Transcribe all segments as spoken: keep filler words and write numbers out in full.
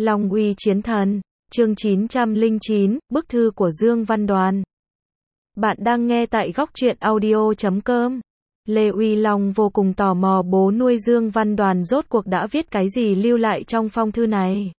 Long uy chiến thần, chương chín trăm lẻ chín, bức thư của Dương Văn Đoàn. Bạn đang nghe tại góc truyện audio chấm com. Lê Uy Long vô cùng tò mò bố nuôi Dương Văn Đoàn rốt cuộc đã viết cái gì lưu lại trong phong thư này.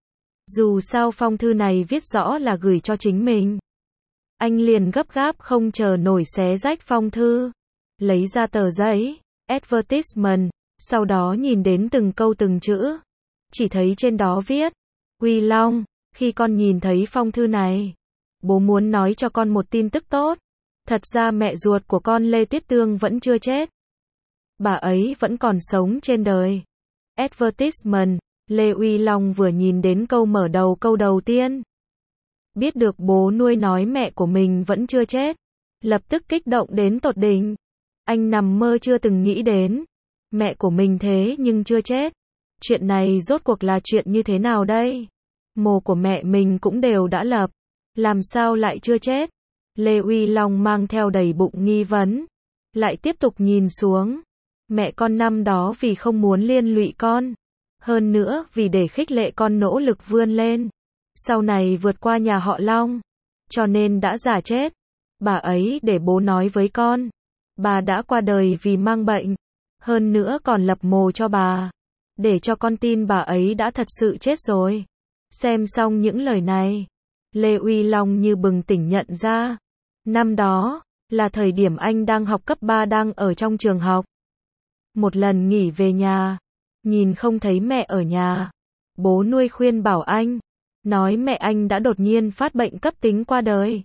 Dù sao phong thư này viết rõ là gửi cho chính mình. Anh liền gấp gáp không chờ nổi xé rách phong thư, lấy ra tờ giấy, advertisement, sau đó nhìn đến từng câu từng chữ. Chỉ thấy trên đó viết, Uy Long, khi con nhìn thấy phong thư này, bố muốn nói cho con một tin tức tốt. Thật ra mẹ ruột của con Lê Tuyết Tương vẫn chưa chết. Bà ấy vẫn còn sống trên đời. Advertisement, Lê Uy Long vừa nhìn đến câu mở đầu câu đầu tiên. Biết được bố nuôi nói mẹ của mình vẫn chưa chết. Lập tức kích động đến tột đỉnh. Anh nằm mơ chưa từng nghĩ đến. Mẹ của mình thế nhưng chưa chết. Chuyện này rốt cuộc là chuyện như thế nào đây? Mồ của mẹ mình cũng đều đã lập. Làm sao lại chưa chết? Lê Uy Long mang theo đầy bụng nghi vấn. Lại tiếp tục nhìn xuống. Mẹ con năm đó vì không muốn liên lụy con. Hơn nữa vì để khích lệ con nỗ lực vươn lên. Sau này vượt qua nhà họ Long. Cho nên đã giả chết. Bà ấy để bố nói với con. Bà đã qua đời vì mang bệnh. Hơn nữa còn lập mồ cho bà. Để cho con tin bà ấy đã thật sự chết rồi. Xem xong những lời này. Lê Uy Long như bừng tỉnh nhận ra. Năm đó, là thời điểm anh đang học cấp ba đang ở trong trường học. Một lần nghỉ về nhà. Nhìn không thấy mẹ ở nhà. Bố nuôi khuyên bảo anh. Nói mẹ anh đã đột nhiên phát bệnh cấp tính qua đời.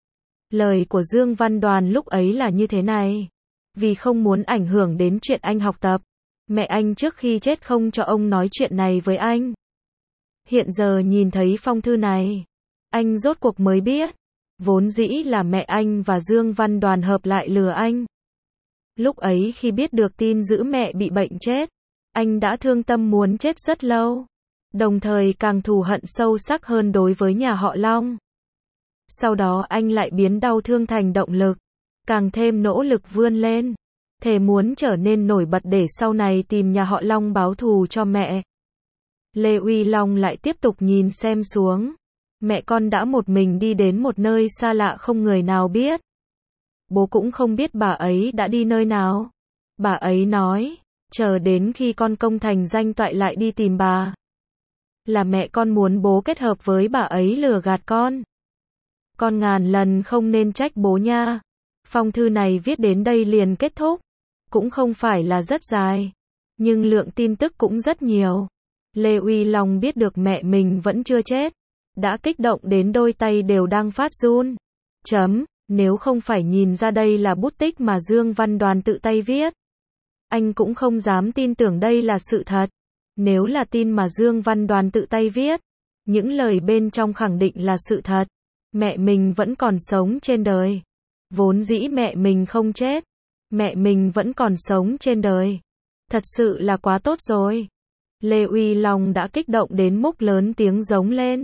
Lời của Dương Văn Đoàn lúc ấy là như thế này. Vì không muốn ảnh hưởng đến chuyện anh học tập. Mẹ anh trước khi chết không cho ông nói chuyện này với anh. Hiện giờ nhìn thấy phong thư này. Anh rốt cuộc mới biết. Vốn dĩ là mẹ anh và Dương Văn Đoàn hợp lại lừa anh. Lúc ấy khi biết được tin giữ mẹ bị bệnh chết. Anh đã thương tâm muốn chết rất lâu. Đồng thời càng thù hận sâu sắc hơn đối với nhà họ Long. Sau đó anh lại biến đau thương thành động lực. Càng thêm nỗ lực vươn lên. Thề muốn trở nên nổi bật để sau này tìm nhà họ Long báo thù cho mẹ. Lê Uy Long lại tiếp tục nhìn xem xuống. Mẹ con đã một mình đi đến một nơi xa lạ không người nào biết. Bố cũng không biết bà ấy đã đi nơi nào. Bà ấy nói, chờ đến khi con công thành danh toại lại đi tìm bà. Là mẹ con muốn bố kết hợp với bà ấy lừa gạt con. Con ngàn lần không nên trách bố nha. Phong thư này viết đến đây liền kết thúc. Cũng không phải là rất dài. Nhưng lượng tin tức cũng rất nhiều. Lê Uy Long biết được mẹ mình vẫn chưa chết. Đã kích động đến đôi tay đều đang phát run. Chấm, nếu không phải nhìn ra đây là bút tích mà Dương Văn Đoàn tự tay viết. Anh cũng không dám tin tưởng đây là sự thật. Nếu là tin mà Dương Văn Đoàn tự tay viết. Những lời bên trong khẳng định là sự thật. Mẹ mình vẫn còn sống trên đời. Vốn dĩ mẹ mình không chết. Mẹ mình vẫn còn sống trên đời. Thật sự là quá tốt rồi. Lê Uy Long đã kích động đến mức lớn tiếng giống lên.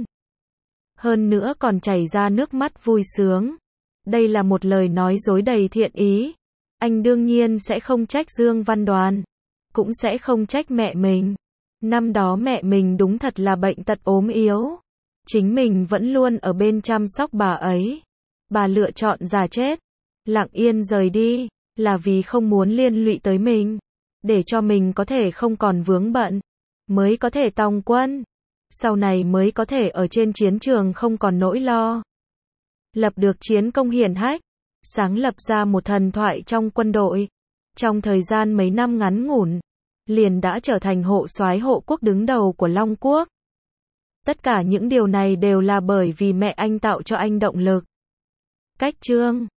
Hơn nữa còn chảy ra nước mắt vui sướng. Đây là một lời nói dối đầy thiện ý. Anh đương nhiên sẽ không trách Dương Văn Đoàn. Cũng sẽ không trách mẹ mình. Năm đó mẹ mình đúng thật là bệnh tật ốm yếu. Chính mình vẫn luôn ở bên chăm sóc bà ấy. Bà lựa chọn giả chết. Lặng yên rời đi. Là vì không muốn liên lụy tới mình. Để cho mình có thể không còn vướng bận. Mới có thể tòng quân. Sau này mới có thể ở trên chiến trường không còn nỗi lo. Lập được chiến công hiển hách. Sáng lập ra một thần thoại trong quân đội. Trong thời gian mấy năm ngắn ngủn. Liền đã trở thành hộ soái hộ quốc đứng đầu của Long Quốc. Tất cả những điều này đều là bởi vì mẹ anh tạo cho anh động lực. Cách chương